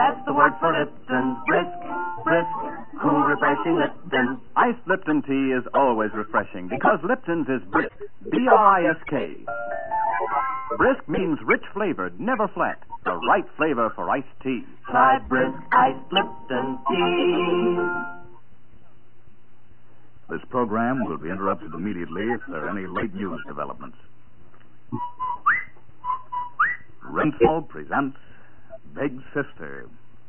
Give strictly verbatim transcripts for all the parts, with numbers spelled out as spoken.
That's the word for Lipton. Brisk, brisk, cool, refreshing Lipton. Iced Lipton tea is always refreshing because Lipton's is brisk. B R I S K. Brisk means rich flavored, never flat. The right flavor for iced tea. Try brisk iced Lipton tea. This program will be interrupted immediately if there are any late news developments. Rinso presents Big Sister.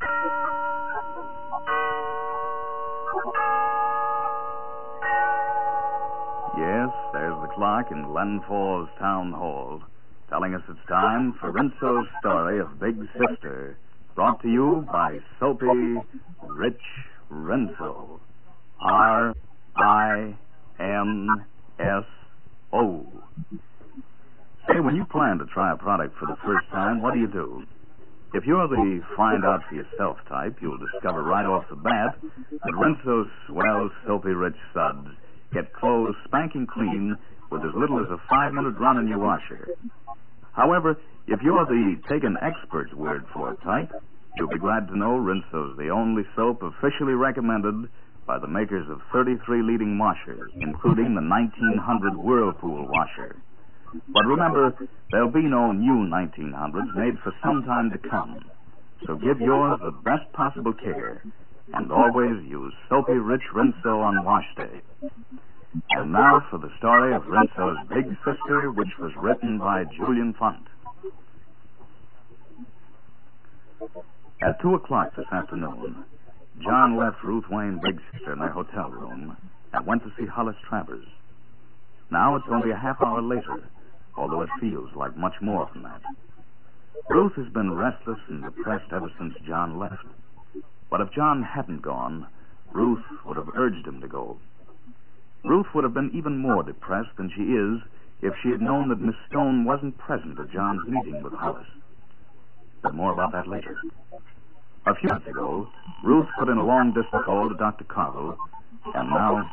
Yes, there's the clock in Glen Falls Town Hall telling us it's time for Rinso's story of Big Sister, brought to you by Soapy Rich Rinso. R I N S O. Say, when you plan to try a product for the first time, what do you do? If you're the find-out-for-yourself type, you'll discover right off the bat that Rinso's swell, soapy rich suds get clothes spanking clean with as little as a five-minute run in your washer. However, if you're the take-an-expert's word for it type, you'll be glad to know Rinso's the only soap officially recommended by the makers of thirty-three leading washers, including the nineteen hundred Whirlpool washer. But remember, there'll be no new nineteen hundreds made for some time to come. So give yours the best possible care, and always use Soapy Rich Rinso on wash day. And now for the story of Rinso's Big Sister, which was written by Julian Funt. At two o'clock this afternoon, John left Ruth Wayne Big Sister in their hotel room and went to see Hollis Travers. Now it's only a half hour later, although it feels like much more than that. Ruth has been restless and depressed ever since John left. But if John hadn't gone, Ruth would have urged him to go. Ruth would have been even more depressed than she is if she had known that Miss Stone wasn't present at John's meeting with Hollis. But more about that later. A few months ago, Ruth put in a long-distance call to Doctor Carville, and now...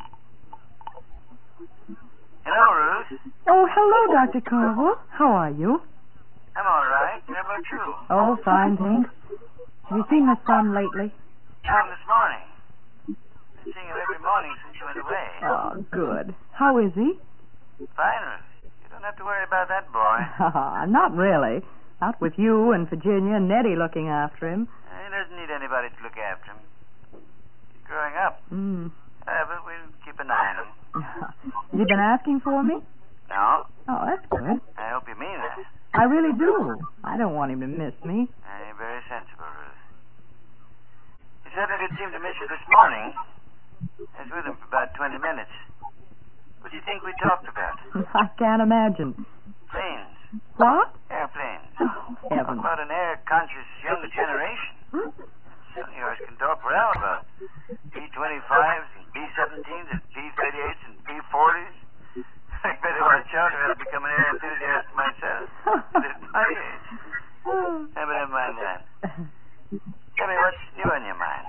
Hello, Ruth. Oh, hello, Doctor Carville. How are you? I'm all right. How about you? Oh, fine, thanks. Have you seen the son lately? Um, this morning. Been seeing him every morning since you went away. Oh, good. How is he? Fine, Ruth. You don't have to worry about that boy. Not really. Not with you and Virginia and Nettie looking after him. He doesn't need anybody to look after him. He's growing up. Mm. Uh, but we'll keep an eye on him. Has he been asking for me? No. Oh, that's good. I hope you mean that. I really do. I don't want him to miss me. Uh, you're very sensible, Ruth. He certainly did seem to miss you this morning. I was with him for about twenty minutes. What do you think we talked about? I can't imagine. Planes. What? Airplanes. Oh, heavens. Talk about an air-conscious younger generation. Hmm? Some of yours can talk for hours about B twenty-fives and B seventeens and P thirty-eights and P forties. I better watch out or I'll become an air enthusiast myself. At my age. Hey, but never mind that. Tell me what's new on your mind.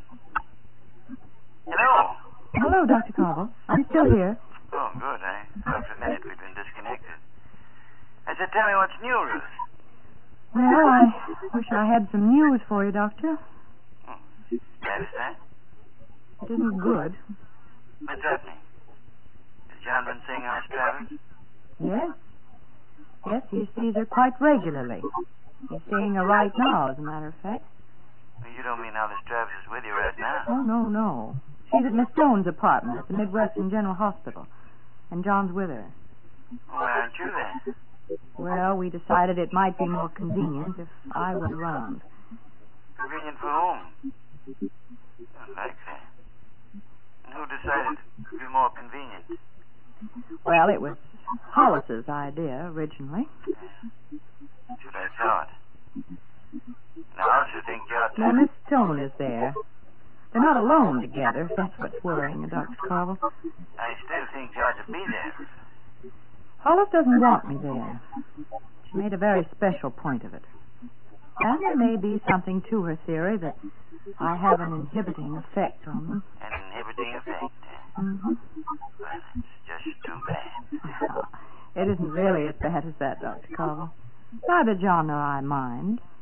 Hello. Hello, Doctor Carville. I'm still here. Oh, good. I thought for a minute we'd been disconnected. I said, tell me what's new, Ruth. Well, I wish I had some news for you, Doctor. Oh, that is that? It isn't good. What's happening? Has John been seeing Hollis Travers? Yes. Yes, he sees her quite regularly. He's seeing her right now, as a matter of fact. Well, you don't mean Hollis Travers is with you right now? Oh, no, no. She's at Miss Stone's apartment at the Midwestern General Hospital. And John's with her. Why aren't you there? Well, we decided it might be more convenient if I were around. Convenient for whom? I like that. And who decided it would be more convenient? Well, it was Hollis's idea, originally. Yeah. That's what I thought. And I also think you ought to... Now, Miss Stone is there. They're not alone together. That's what's worrying you, Doctor Carville. I still think you ought to be there. Hollis doesn't want me there. She made a very special point of it. And there may be something to her theory that I have an inhibiting effect on them. An inhibiting effect, eh? Mm-hmm. Well, it's just too bad. It isn't really as bad as that, Doctor Carville. Neither John nor I mind.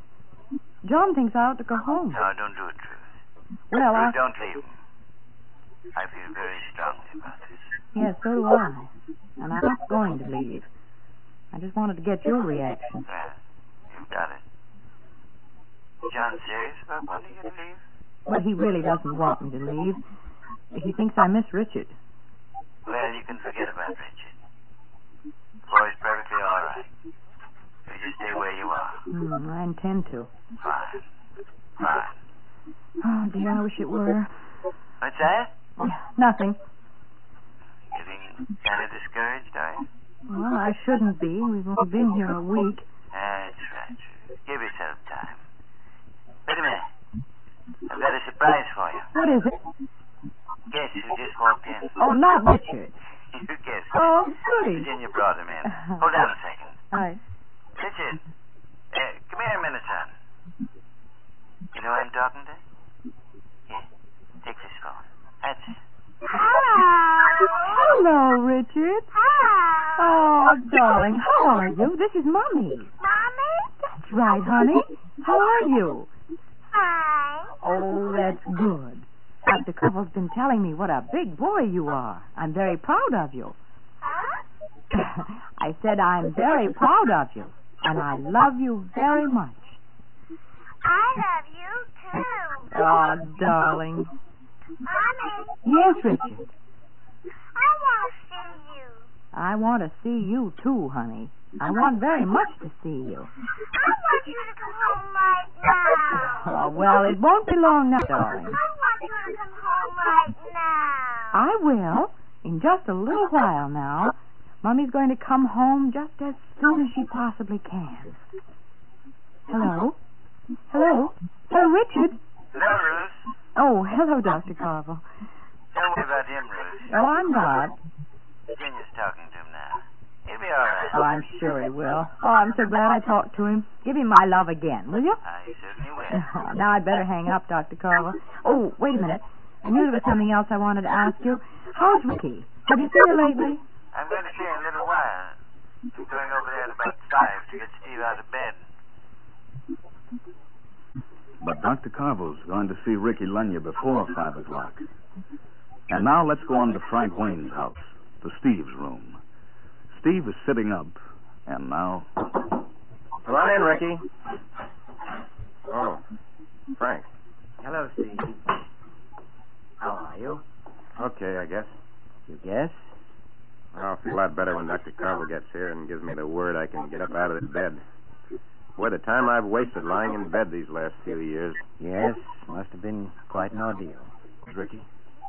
John thinks I ought to go home. No, don't do it, Ruth. Well, I... Ruth, don't leave him. I feel very strongly about this. Yes, so do I. And I'm not going to leave. I just wanted to get your reaction. Well, you've got it. Is John serious about wanting you to leave? But he really doesn't want me to leave. He thinks I miss Richard. Well, you can forget about Richard. The boy's perfectly all right. You just stay where you are. Hmm, I intend to. Fine. Fine. Oh, dear, I wish it were. What's that? Nothing. Getting kind of discouraged, are you? Well, I shouldn't be. We've only been here a week. That's right. Give yourself time. Wait a minute. I've got a surprise for you. What is it? Guess who just walked in? Oh, not Richard. You guessed it. Oh, goody. Virginia brought him in. Hold on a second. All right. Richard, uh, come here a minute, son. You know who I'm talking to? Here, take this phone. That's it. Hello, Richard. Oh, darling, how are you? This is Mommy. Mommy? That's right, honey. How are you? Fine. Oh, that's good. Doctor Couple's been telling me what a big boy you are. I'm very proud of you. Huh? I said I'm very proud of you, and I love you very much. I love you, too. Oh, darling. Mommy, Yes, Richard. I want to see you. I want to see you, too, honey. I want very much to see you. I want you to come home right now. Oh, well, it won't be long now, darling. I want you to come home right now. I will. In just a little while now. Mummy's going to come home just as soon as she possibly can. Hello? Hello? Hello, Richard. Hello, Ruth. Oh, hello, Doctor Carvel. Don't worry about him, Ruth. Oh, I'm not. Virginia's talking to him now. He'll be all right. Oh, I'm sure he will. Oh, I'm so glad I talked to him. Give him my love again, will you? I certainly will. Now I'd better hang up, Doctor Carvel. Oh, wait a minute. I knew there was something else I wanted to ask you. How's Ricky? Have you seen her lately? I'm going to see her in a little while. I'm going over there at about five to get Steve out of bed. But Doctor Carvel's going to see Ricky Lenya before five o'clock. And now let's go on to Frank Wayne's house, to Steve's room. Steve is sitting up, and now... Come on in, Ricky. Oh, Frank. Hello, Steve. How are you? Okay, I guess. You guess? I'll feel a lot better when Doctor Carvel gets here and gives me the word I can get up out of this bed. Boy, the time I've wasted lying in bed these last few years. Yes, must have been quite an ordeal. Ricky?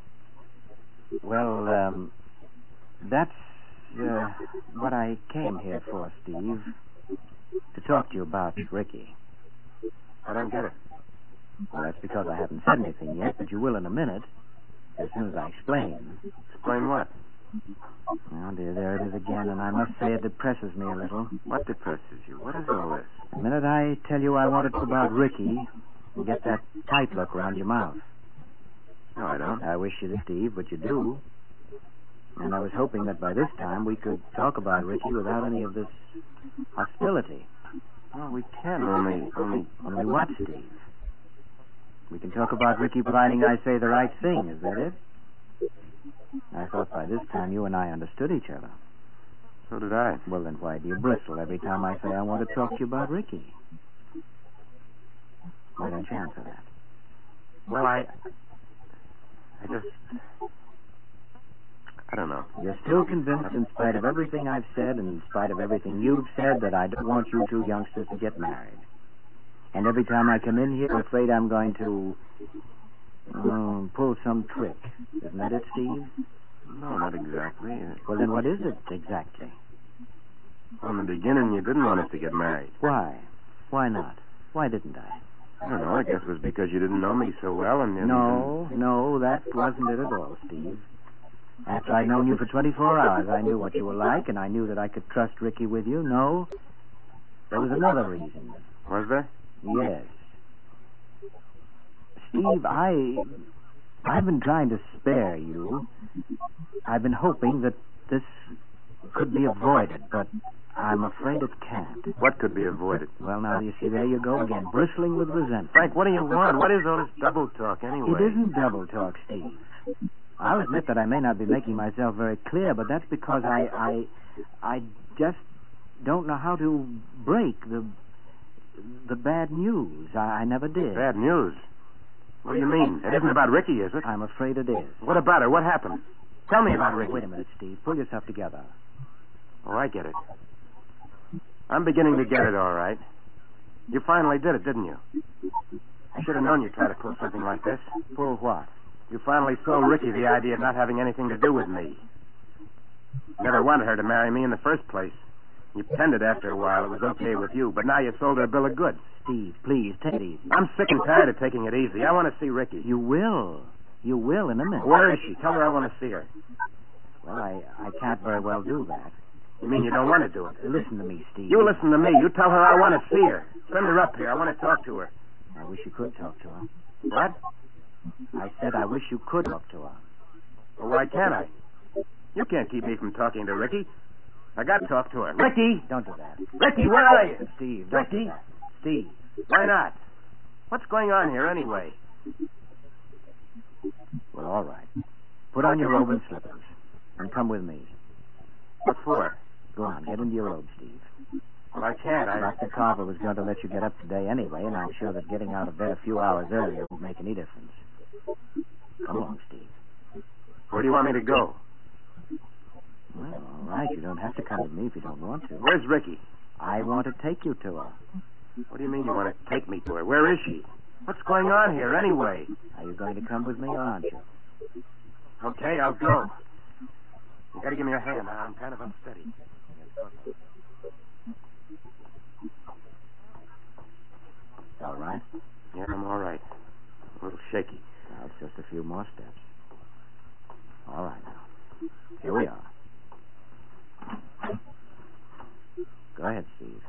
Well, um, that's uh, what I came here for, Steve. To talk to you about Ricky. I don't get it. Well, that's because I haven't said anything yet, but you will in a minute, as soon as I explain. Explain what? Oh, dear, there it is again, and I must say it depresses me a little. What depresses you? What is all this? The minute I tell you I want to talk about Ricky, you get that tight look around your mouth. No, I don't. I wish you did, Steve, but you do. And I was hoping that by this time we could talk about Ricky without any of this hostility. Well, we can, only... Only, only what, Steve? We can talk about Ricky providing I say the right thing, is that it? I thought by this time you and I understood each other. So did I. Well, then why do you bristle every time I say I want to talk to you about Ricky? Why don't you answer that? Well, I... I just... I don't know. You're still convinced, in spite of everything I've said and in spite of everything you've said, that I don't want you two youngsters to get married. And every time I come in here, I'm afraid I'm going to um, pull some trick. Isn't that it, Steve? No, not exactly. Well, then what is it exactly? Well, in the beginning, you didn't want us to get married. Why? Why not? Why didn't I? I don't know. I guess it was because you didn't know me so well and... and no, no, that wasn't it at all, Steve. After I'd known you for twenty-four hours, I knew what you were like, and I knew that I could trust Ricky with you. No, there was another reason. Was there? Yes. Steve, I... I've been trying to spare you. I've been hoping that this could be avoided, but I'm afraid it can't. What could be avoided? Well, now, you see, there you go again, bristling with resentment. Frank, what do you want? What is all this double talk anyway? It isn't double talk, Steve. I'll admit that I may not be making myself very clear, but that's because I, I, I just don't know how to break the, the bad news. I, I never did. Bad news? What do you mean? It isn't about Ricky, is it? I'm afraid it is. What about her? What happened? Tell me about Ricky. Wait a minute, Steve. Pull yourself together. Oh, I get it. I'm beginning to get it, all right. You finally did it, didn't you? I should have known you'd try to pull something like this. Pull what? You finally sold Ricky the idea of not having anything to do with me. Never wanted her to marry me in the first place. You pretended after a while it was okay with you, but now you sold her a bill of goods. Steve, please, take it easy. I'm sick and tired of taking it easy. I want to see Ricky. You will. You will in a minute. Where is she? Tell her I want to see her. Well, I, I can't very well do that. You mean you don't want to do it? Listen to me, Steve. You listen to me. You tell her I want to see her. Send her up here. I want to talk to her. I wish you could talk to her. What? I said I wish you could talk to her. Well, why can't I? You can't keep me from talking to Ricky. I got to talk to her. Ricky! Don't do that. Ricky, where are you? Steve, don't Ricky? do that. Steve. Why not? What's going on here anyway? Well, all right. Put on your robe and slippers and come with me. What for? Go on, get into your robe, Steve. Well, I can't. I... Doctor Carver was going to let you get up today anyway, and I'm sure that getting out of bed a few hours earlier won't make any difference. Come along, Steve. Where do you want me to go? Well, all right. You don't have to come with me if you don't want to. Where's Ricky? I want to take you to her. What do you mean you want to take me to her? Where is she? What's going on here anyway? Are you going to come with me or aren't you? Okay, I'll go. You got to give me your hand. I'm kind of unsteady. All right? Yeah, I'm all right. A little shaky. Now, it's just a few more steps. All right, now. Here we are. Go ahead, Steve.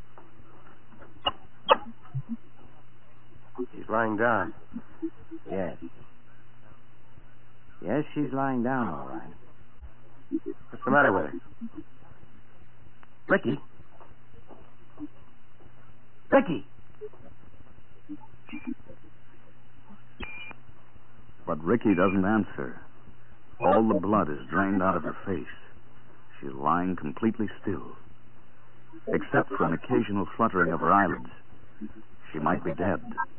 She's lying down. Yes. Yes, she's lying down, all right. What's the matter with her? Ricky? Ricky! But Ricky doesn't answer. All the blood is drained out of her face. She's lying completely still. Except for an occasional fluttering of her eyelids. She might be dead.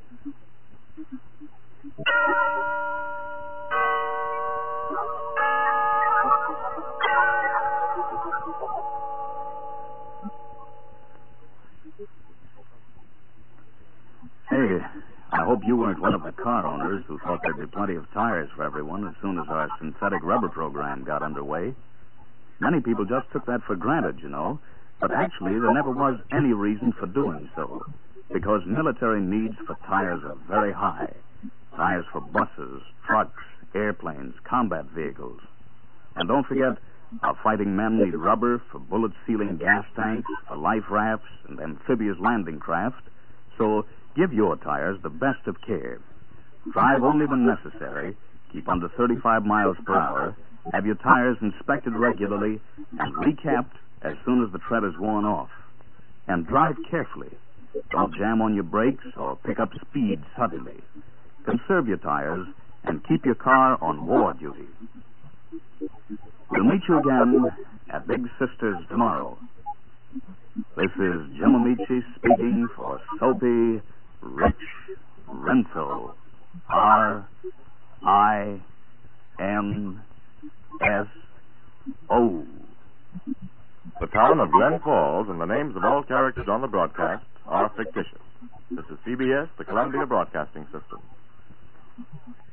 Hey, I hope you weren't one of the car owners who thought there'd be plenty of tires for everyone as soon as our synthetic rubber program got underway. Many people just took that for granted, you know. But actually, there never was any reason for doing so, because military needs for tires are very high. Tires for buses, trucks, airplanes, combat vehicles. And don't forget, our fighting men need rubber for bullet-sealing gas tanks, for life rafts, and amphibious landing craft. So give your tires the best of care. Drive only when necessary, keep under thirty-five miles per hour, have your tires inspected regularly, and recapped as soon as the tread is worn off. And drive carefully. Don't jam on your brakes or pick up speed suddenly. Conserve your tires and keep your car on war duty. We'll meet you again at Big Sisters tomorrow. This is Jim Amici speaking for Soapy Rich Renso. R I N S O. The town of Glen Falls and the names of all characters on the broadcast are fictitious. This is C B S, the Columbia Broadcasting System.